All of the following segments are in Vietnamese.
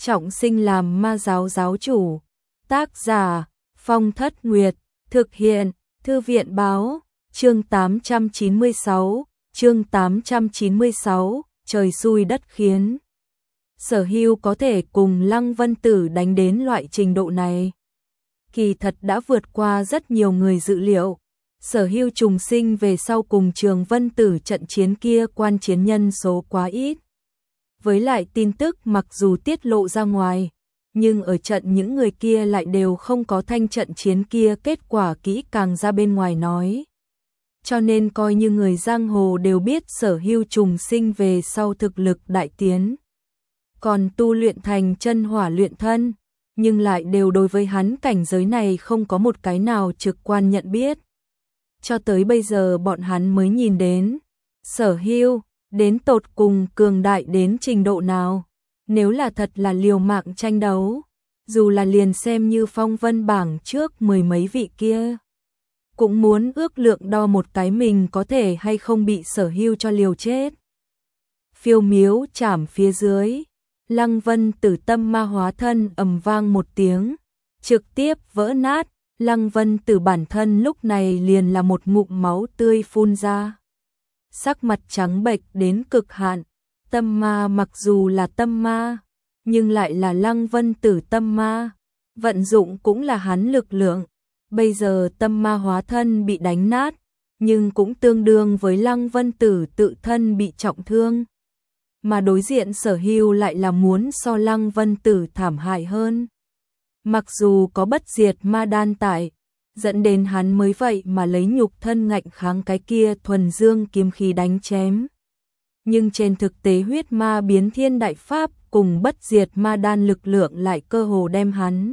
trọng sinh làm ma giáo giáo chủ. Tác giả Phong Thất Nguyệt, thực hiện Thư viện báo, chương 896, trời xui đất khiến. Sở Hưu có thể cùng Lăng Vân Tử đánh đến loại trình độ này, kỳ thật đã vượt qua rất nhiều người dự liệu. Sở Hưu trùng sinh về sau cùng Trường Vân Tử trận chiến kia quan chiến nhân số quá ít. Với lại tin tức mặc dù tiết lộ ra ngoài, nhưng ở trận những người kia lại đều không có thanh trận chiến kia kết quả kỹ càng ra bên ngoài nói. Cho nên coi như người giang hồ đều biết Sở Hưu trùng sinh về sau thực lực đại tiến, còn tu luyện thành chân hỏa luyện thân, nhưng lại đều đối với hắn cảnh giới này không có một cái nào trực quan nhận biết. Cho tới bây giờ bọn hắn mới nhìn đến Sở Hưu đến tột cùng cường đại đến trình độ nào. Nếu là thật là liều mạng tranh đấu, dù là liền xem như phong vân bảng trước mười mấy vị kia, cũng muốn ước lượng đo một cái mình có thể hay không bị Sở Hưu cho liều chết. Phiêu miếu chảm phía dưới, Lăng Vân Tử tâm ma hóa thân ầm vang một tiếng, trực tiếp vỡ nát. Lăng Vân Tử bản thân lúc này liền là một ngụm máu tươi phun ra, sắc mặt trắng bệch đến cực hạn. Tâm ma mặc dù là tâm ma, nhưng lại là Lăng Vân Tử tâm ma, vận dụng cũng là hắn lực lượng. Bây giờ tâm ma hóa thân bị đánh nát, nhưng cũng tương đương với Lăng Vân Tử tự thân bị trọng thương. Mà đối diện Sở Hưu lại là muốn so Lăng Vân Tử thảm hại hơn. Mặc dù có bất diệt ma đan tại, dẫn đến hắn mới vậy mà lấy nhục thân ngạnh kháng cái kia thuần dương kiếm khí đánh chém. Nhưng trên thực tế huyết ma biến thiên đại pháp cùng bất diệt ma đan lực lượng lại cơ hồ đem hắn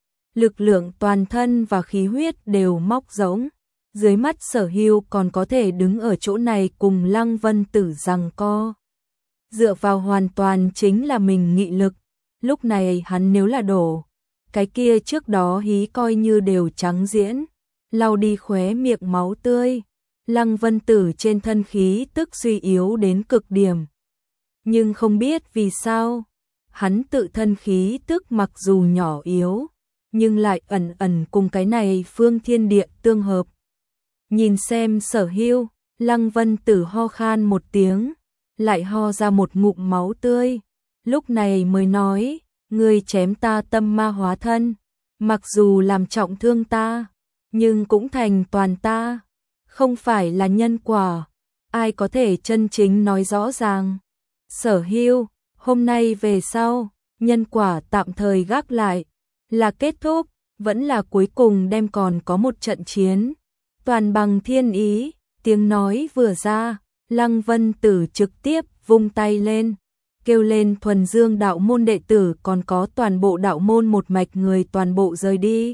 lực lượng toàn thân và khí huyết đều móc rỗng. Dưới mắt Sở Hưu còn có thể đứng ở chỗ này cùng Lăng Vân Tử giằng co, dựa vào hoàn toàn chính là mình nghị lực. Lúc này hắn nếu là đổ, cái kia trước đó hí coi như đều trắng diễn. Lau đi khóe miệng máu tươi, Lăng Vân Tử trên thân khí tức suy yếu đến cực điểm. Nhưng không biết vì sao, hắn tự thân khí tức mặc dù nhỏ yếu, nhưng lại ẩn ẩn cùng cái này phương thiên địa tương hợp. Nhìn xem Sở Hưu, Lăng Vân Tử ho khan một tiếng, lại ho ra một ngụm máu tươi, lúc này mới nói: ngươi chém ta tâm ma hóa thân, mặc dù làm trọng thương ta, nhưng cũng thành toàn ta, không phải là nhân quả, ai có thể chân chính nói rõ ràng. Sở Hưu, hôm nay về sau, nhân quả tạm thời gác lại, là kết thúc, vẫn là cuối cùng đem còn có một trận chiến, toàn bằng thiên ý. Tiếng nói vừa ra, Lăng Vân Tử trực tiếp vung tay lên, kêu lên thuần dương đạo môn đệ tử còn có toàn bộ đạo môn một mạch người toàn bộ rời đi.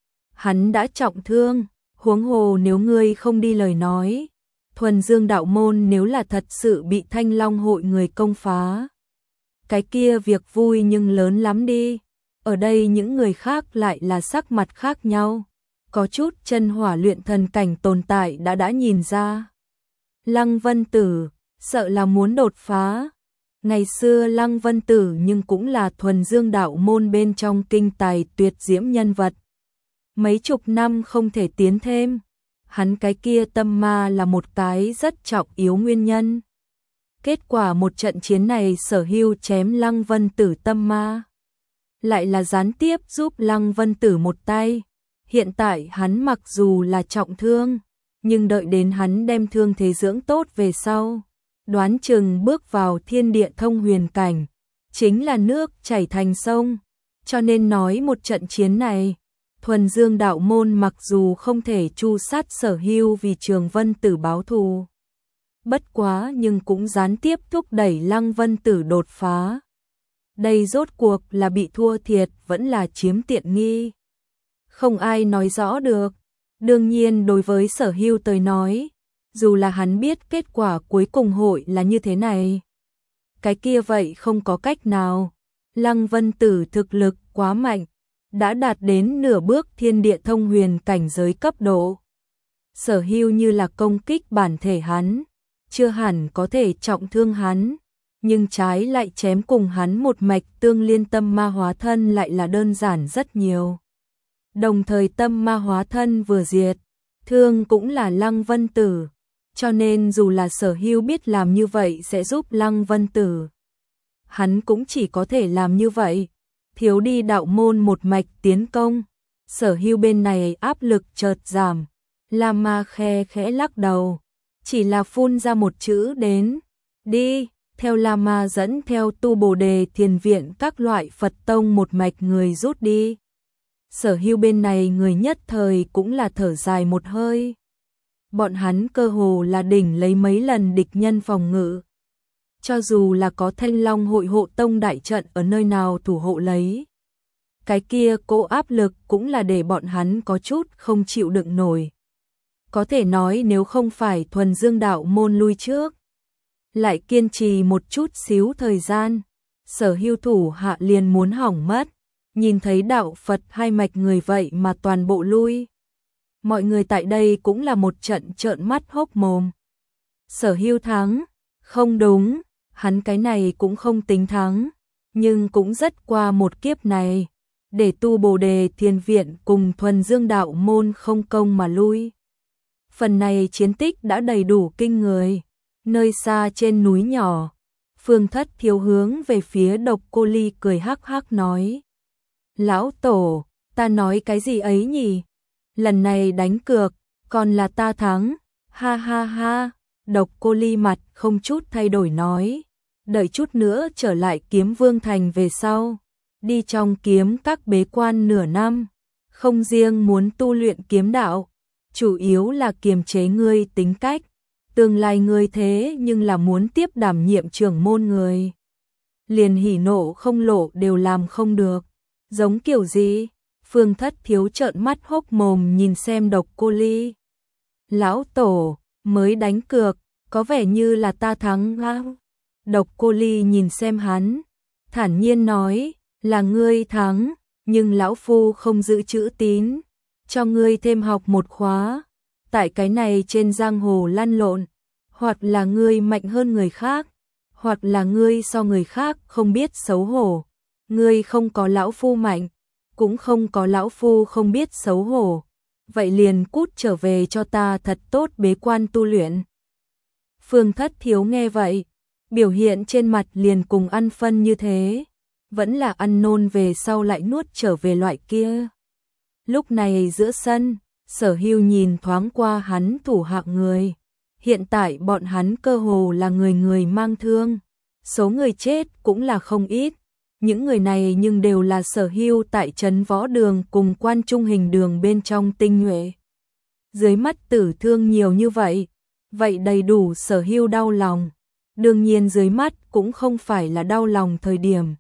Hắn đã trọng thương, huống hồ nếu ngươi không đi lời nói, thuần dương đạo môn nếu là thật sự bị Thanh Long hội người công phá, cái kia việc vui nhưng lớn lắm đi. Ở đây những người khác lại là sắc mặt khác nhau, có chút chân hỏa luyện thần cảnh tồn tại đã nhìn ra. Lăng Vân Tử sợ là muốn đột phá. Ngày xưa Lăng Vân Tử nhưng cũng là thuần dương đạo môn bên trong kinh tài tuyệt diễm nhân vật. Mấy chục năm không thể tiến thêm, hắn cái kia tâm ma là một cái rất trọng yếu nguyên nhân. Kết quả một trận chiến này Sở Hưu chém Lăng Vân Tử tâm ma, lại là gián tiếp giúp Lăng Vân Tử một tay. Hiện tại hắn mặc dù là trọng thương, nhưng đợi đến hắn đem thương thế dưỡng tốt về sau, đoán chừng bước vào thiên địa thông huyền cảnh, chính là nước chảy thành sông. Cho nên nói một trận chiến này, thuần dương đạo môn mặc dù không thể tru sát Sở Hưu vì Trường Vân Tử báo thù, bất quá nhưng cũng gián tiếp thúc đẩy Lăng Vân Tử đột phá. Đây rốt cuộc là bị thua thiệt vẫn là chiếm tiện nghi, không ai nói rõ được. Đương nhiên đối với Sở Hưu tới nói, dù là hắn biết kết quả cuối cùng hội là như thế này, cái kia vậy không có cách nào. Lăng Vân Tử thực lực quá mạnh, đã đạt đến nửa bước thiên địa thông huyền cảnh giới cấp độ. Sở Hưu như là công kích bản thể hắn, chưa hẳn có thể trọng thương hắn. nhưng trái lại chém cùng hắn một mạch tương liên tâm ma hóa thân lại là đơn giản rất nhiều. Đồng thời tâm ma hóa thân vừa diệt, thương cũng là Lăng Vân Tử, cho nên dù là Sở Hưu biết làm như vậy sẽ giúp Lăng Vân Tử, hắn cũng chỉ có thể làm như vậy, thiếu đi đạo môn một mạch tiến công. Sở Hưu bên này áp lực chợt giảm, Lam Ma khe khẽ lắc đầu, chỉ là phun ra một chữ đến, đi, theo Lam Ma dẫn theo Tu Bồ Đề Thiền Viện các loại Phật tông một mạch người rút đi. Sở Hưu bên này người nhất thời cũng là thở dài một hơi. Bọn hắn cơ hồ là đỉnh lấy mấy lần địch nhân phòng ngự. Cho dù là có Thanh Long hội hộ tông đại trận ở nơi nào thủ hộ lấy, cái kia cỗ áp lực cũng là để bọn hắn có chút không chịu đựng nổi. Có thể nói nếu không phải thuần dương đạo môn lui trước, lại kiên trì một chút xíu thời gian, Sở Hưu thủ hạ liền muốn hỏng mất. Nhìn thấy đạo Phật hai mạch người vậy mà toàn bộ lui. Mọi người tại đây cũng là một trận trợn mắt hốc mồm. Sở Hưu thắng, không đúng, hắn cái này cũng không tính thắng, nhưng cũng rất qua một kiếp này, để Tu Bồ Đề Thiền Viện cùng thuần dương đạo môn không công mà lui. Phần này chiến tích đã đầy đủ kinh người. Nơi xa trên núi nhỏ, Phương Thất Thiếu hướng về phía Độc Cô Ly cười hắc hắc nói: Lão Tổ, ta nói cái gì ấy nhỉ? Lần này đánh cược, còn là ta thắng, ha ha ha. Độc Cô Ly mặt không chút thay đổi nói: đợi chút nữa trở lại Kiếm Vương Thành về sau, đi trong kiếm các bế quan nửa năm, không riêng muốn tu luyện kiếm đạo, chủ yếu là kiềm chế ngươi tính cách. Tương lai ngươi thế nhưng là muốn tiếp đảm nhiệm trưởng môn người, liền hỉ nộ không lộ đều làm không được. Giống kiểu gì? Phương Thất Thiếu trợn mắt hốc mồm nhìn xem Độc Cô Ly. Lão Tổ, mới đánh cược, có vẻ như là ta thắng ha. Độc Cô Ly nhìn xem hắn, thản nhiên nói, là ngươi thắng, nhưng lão phu không giữ chữ tín, cho ngươi thêm học một khóa. Tại cái này trên giang hồ lăn lộn, hoặc là ngươi mạnh hơn người khác, hoặc là ngươi so người khác không biết xấu hổ. Ngươi không có lão phu mạnh, cũng không có lão phu không biết xấu hổ, vậy liền cút trở về cho ta thật tốt bế quan tu luyện. Phương Thất Thiếu nghe vậy, biểu hiện trên mặt liền cùng ăn phân như thế, vẫn là ăn nôn về sau lại nuốt trở về loại kia. Lúc này giữa sân, Sở Hưu nhìn thoáng qua hắn thủ hạ người, hiện tại bọn hắn cơ hồ là người người mang thương, số người chết cũng là không ít. Những người này nhưng đều là Sở Hưu tại trấn Võ Đường cùng Quan Trung Hình Đường bên trong tinh nhuệ. Dưới mắt tử thương nhiều như vậy, vậy đầy đủ Sở Hưu đau lòng. Đương nhiên dưới mắt cũng không phải là đau lòng thời điểm.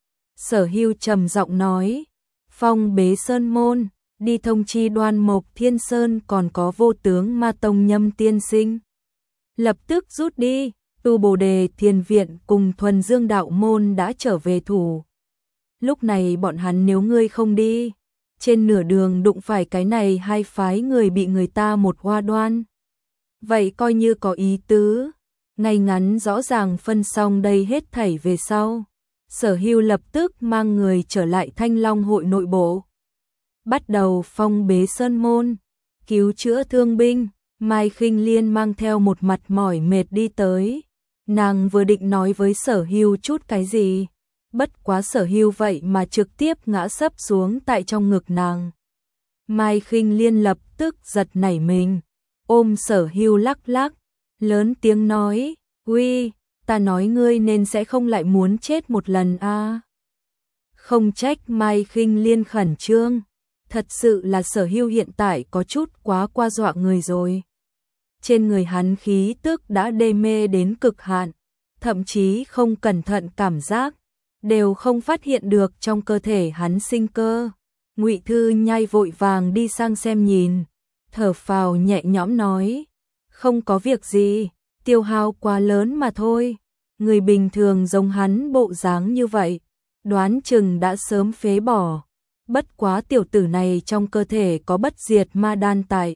Sở Hưu trầm giọng nói, phong bế sơn môn, đi thông chi Đoan Mộc Thiên Sơn còn có Vô Tướng Ma Tông Nhâm tiên sinh. Lập tức rút đi. Tu Bồ Đề Thiền Viện cùng thuần dương đạo môn đã trở về thủ. Lúc này bọn hắn nếu ngươi không đi, trên nửa đường đụng phải cái này hai phái người bị người ta một hoa đoan. Vậy coi như có ý tứ, ngay ngắn rõ ràng phân xong đây hết thảy về sau. Sở Hưu lập tức mang người trở lại Thanh Long hội nội bộ. Bắt đầu phong bế sơn môn, cứu chữa thương binh. Mai Khinh Liên mang theo một mặt mỏi mệt đi tới. Nàng vừa định nói với Sở Hưu chút cái gì, bất quá Sở Hưu vậy mà trực tiếp ngã sấp xuống tại trong ngực nàng. Mai Khinh Liên lập tức giật nảy mình, ôm Sở Hưu lắc lắc, lớn tiếng nói, uy, ta nói ngươi nên sẽ không lại muốn chết một lần a. Không trách Mai Khinh Liên khẩn trương, thật sự là Sở Hưu hiện tại có chút quá qua dọa người rồi. Trên người hắn khí tức đã đê mê đến cực hạn, thậm chí không cẩn thận cảm giác, đều không phát hiện được trong cơ thể hắn sinh cơ. Ngụy Thư Nhai vội vàng đi sang xem nhìn, thở phào nhẹ nhõm nói, không có việc gì, tiêu hao quá lớn mà thôi. Người bình thường giống hắn bộ dáng như vậy, đoán chừng đã sớm phế bỏ. Bất quá tiểu tử này trong cơ thể có bất diệt ma đan tại,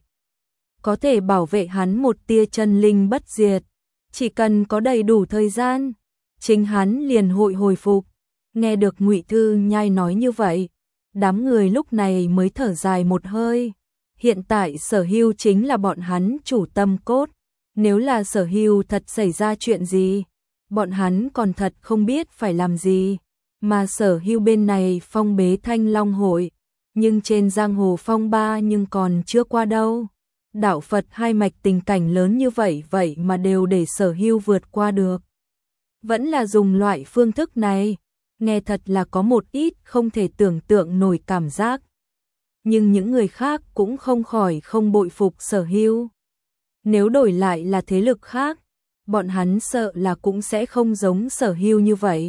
có thể bảo vệ hắn một tia chân linh bất diệt, chỉ cần có đầy đủ thời gian, chính hắn liền hồi phục. Nghe được Ngụy Thư Nhai nói như vậy, đám người lúc này mới thở dài một hơi. Hiện tại Sở Hưu chính là bọn hắn chủ tâm cốt, nếu là Sở Hưu thật xảy ra chuyện gì, bọn hắn còn thật không biết phải làm gì. Mà Sở Hưu bên này phong bế Thanh Long hội, nhưng trên giang hồ phong ba nhưng còn chưa qua đâu. Đạo Phật hai mạch tình cảnh lớn như vậy mà đều để Sở Hưu vượt qua được. Vẫn là dùng loại phương thức này, nghe thật là có một ít không thể tưởng tượng nổi cảm giác. Nhưng những người khác cũng không khỏi không bội phục Sở Hưu. Nếu đổi lại là thế lực khác, bọn hắn sợ là cũng sẽ không giống Sở Hưu như vậy.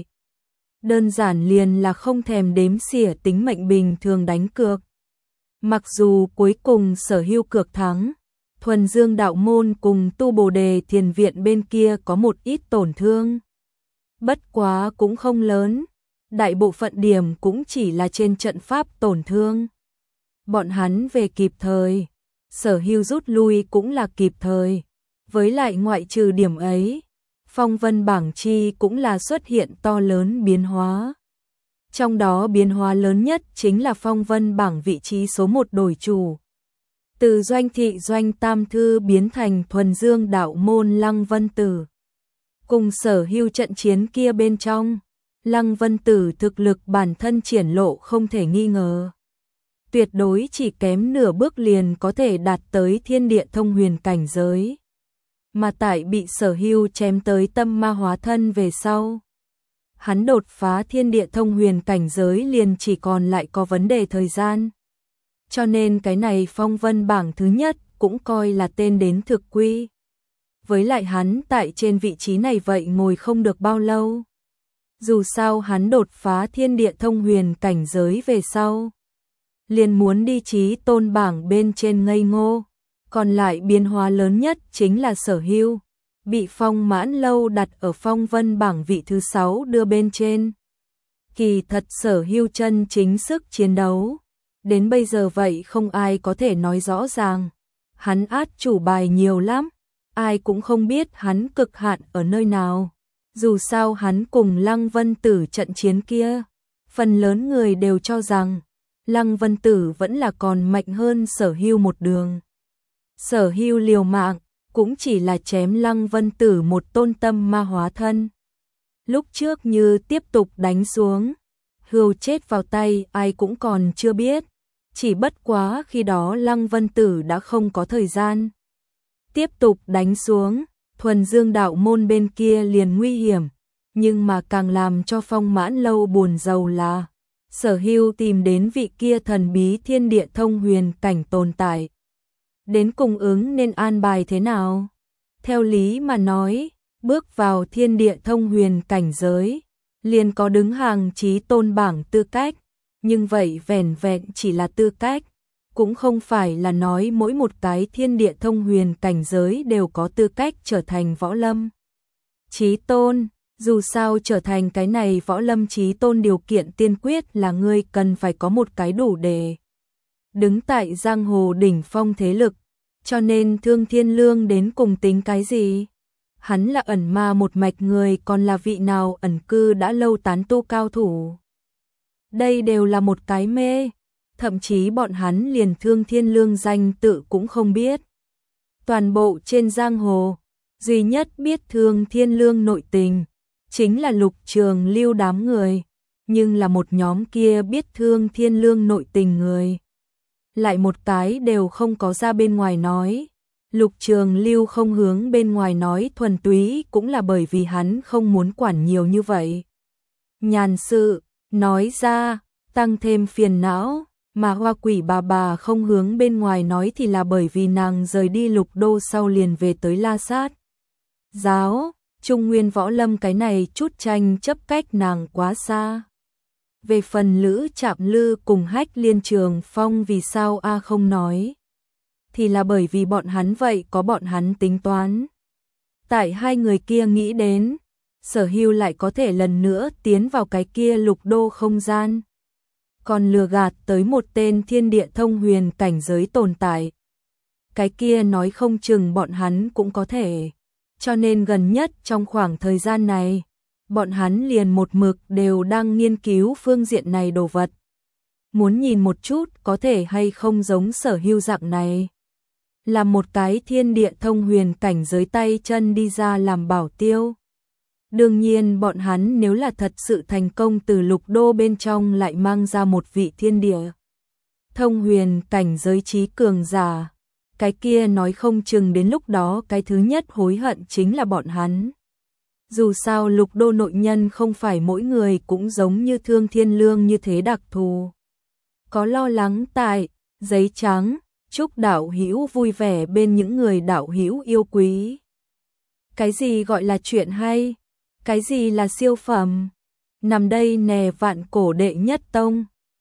Đơn giản liền là không thèm đếm xỉa tính mệnh bình thường đánh cược. Mặc dù cuối cùng Sở Hưu cược thắng, Thuần Dương đạo môn cùng Tu Bồ Đề Thiền viện bên kia có một ít tổn thương. Bất quá cũng không lớn, đại bộ phận điểm cũng chỉ là trên trận pháp tổn thương. Bọn hắn về kịp thời, Sở Hưu rút lui cũng là kịp thời. Với lại ngoại trừ điểm ấy, phong vân bảng chi cũng là xuất hiện to lớn biến hóa. Trong đó biến hóa lớn nhất chính là phong vân bảng vị trí số 1 đổi chủ. Từ Doanh Thị Doanh Tam Thư biến thành Thuần Dương đạo môn Lăng Vân Tử. Cùng Sở Hưu trận chiến kia bên trong, Lăng Vân Tử thực lực bản thân triển lộ không thể nghi ngờ. Tuyệt đối chỉ kém nửa bước liền có thể đạt tới thiên địa thông huyền cảnh giới. Mà tại bị Sở Hưu chém tới tâm ma hóa thân về sau, hắn đột phá thiên địa thông huyền cảnh giới liền chỉ còn lại có vấn đề thời gian. Cho nên cái này phong vân bảng thứ nhất cũng coi là tên đến thực quy. Với lại hắn tại trên vị trí này vậy ngồi không được bao lâu. Dù sao hắn đột phá thiên địa thông huyền cảnh giới về sau, liền muốn đi chí tôn bảng bên trên ngây ngô. Còn lại biến hóa lớn nhất chính là Sở Hưu bị Phong Mãn Lâu đặt ở phong vân bảng vị thứ 6 đưa bên trên. Kỳ thật Sở Hưu chân chính sức chiến đấu đến bây giờ vậy không ai có thể nói rõ ràng. Hắn át chủ bài nhiều lắm, ai cũng không biết hắn cực hạn ở nơi nào. Dù sao hắn cùng Lăng Vân Tử trận chiến kia, phần lớn người đều cho rằng Lăng Vân Tử vẫn là còn mạnh hơn Sở Hưu một đường. Sở Hưu liều mạng cũng chỉ là chém Lăng Vân Tử một tôn tâm ma hóa thân. Lúc trước như tiếp tục đánh xuống, Hưu chết vào tay ai cũng còn chưa biết. Chỉ bất quá khi đó Lăng Vân Tử đã không có thời gian. Tiếp tục đánh xuống, Thuần Dương đạo môn bên kia liền nguy hiểm. Nhưng mà càng làm cho Phong Mãn Lâu buồn rầu là Sở Hưu tìm đến vị kia thần bí thiên địa thông huyền cảnh tồn tại. Đến cùng ứng nên an bài thế nào? Theo lý mà nói, bước vào thiên địa thông huyền cảnh giới, liền có đứng hàng chí tôn bảng tư cách. Nhưng vậy vẻn vẹn chỉ là tư cách, cũng không phải là nói mỗi một cái thiên địa thông huyền cảnh giới đều có tư cách trở thành võ lâm chí tôn. Dù sao trở thành cái này võ lâm chí tôn điều kiện tiên quyết là ngươi cần phải có một cái đủ để đứng tại giang hồ đỉnh phong thế lực. Cho nên Thương Thiên Lương đến cùng tính cái gì? Hắn là ẩn ma một mạch người, còn là vị nào ẩn cư đã lâu tán tu cao thủ? Đây đều là một cái mê, thậm chí bọn hắn liền Thương Thiên Lương danh tự cũng không biết. Toàn bộ trên giang hồ, duy nhất biết Thương Thiên Lương nội tình chính là Lục Trường Lưu đám người, nhưng là một nhóm kia biết Thương Thiên Lương nội tình người, lại một cái đều không có ra bên ngoài nói. Lục Trường Lưu không hướng bên ngoài nói thuần túy cũng là bởi vì hắn không muốn quản nhiều như vậy. Nhàn sự, nói ra, tăng thêm phiền não, mà Hoa Quỷ bà không hướng bên ngoài nói thì là bởi vì nàng rời đi Lục Đô sau liền về tới La Sát giáo. Trung Nguyên võ lâm cái này chút tranh chấp cách nàng quá xa. Về phần Lữ Trạm Lư cùng Hách Liên Trường Phong vì sao không nói, thì là bởi vì bọn hắn vậy có bọn hắn tính toán. Tại hai người kia nghĩ đến, Sở Hưu lại có thể lần nữa tiến vào cái kia Lục Đô không gian, còn lừa gạt tới một tên thiên địa thông huyền cảnh giới tồn tại. Cái kia nói không chừng bọn hắn cũng có thể. Cho nên gần nhất trong khoảng thời gian này, bọn hắn liền một mực đều đang nghiên cứu phương diện này đồ vật. Muốn nhìn một chút có thể hay không giống Sở Hưu dạng này. Là một cái thiên địa thông huyền cảnh giới tay chân đi ra làm bảo tiêu. Đương nhiên bọn hắn nếu là thật sự thành công từ lục đô bên trong lại mang ra một vị thiên địa thông huyền cảnh giới trí cường giả, cái kia nói không chừng đến lúc đó cái thứ nhất hối hận chính là bọn hắn. Dù sao lục đô nội nhân không phải mỗi người cũng giống như Thương Thiên Lương như thế đặc thù. Có lo lắng tại, giấy trắng, chúc đạo hữu vui vẻ bên những người đạo hữu yêu quý. Cái gì gọi là chuyện hay? Cái gì là siêu phẩm? Nằm đây nè vạn cổ đệ nhất tông.